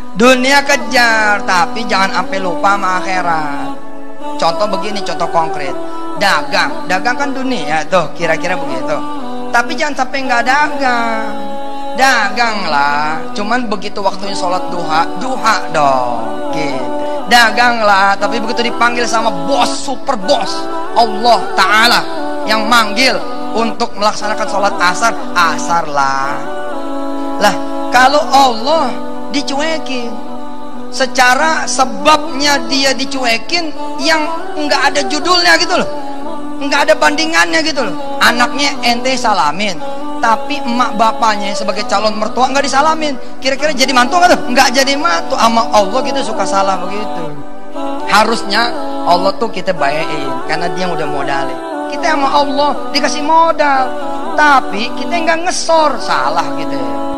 Dunia kejar, tapi jangan sampai lupa sama akhirat. Contoh begini, contoh konkret. Dagang kan dunia tuh, kira-kira begitu. Tapi jangan sampai nggak dagang. Dagang lah, cuman begitu waktunya sholat duha dong, gitu. Dagang lah, tapi begitu dipanggil sama bos, super bos Allah Ta'ala yang manggil untuk melaksanakan sholat asar lah. Lah, kalau Allah dicuekin, secara sebabnya dia dicuekin yang nggak ada judulnya gitu loh, nggak ada bandingannya gitu loh. Anaknya ente salamin, tapi emak bapaknya sebagai calon mertua nggak disalamin. Kira-kira jadi mantu nggak tuh? Nggak jadi mantu. Sama Allah gitu suka salah begitu. Harusnya Allah tuh kita bayain karena dia udah modalin. Kita sama Allah dikasih modal, tapi kita nggak ngesor, salah gitu.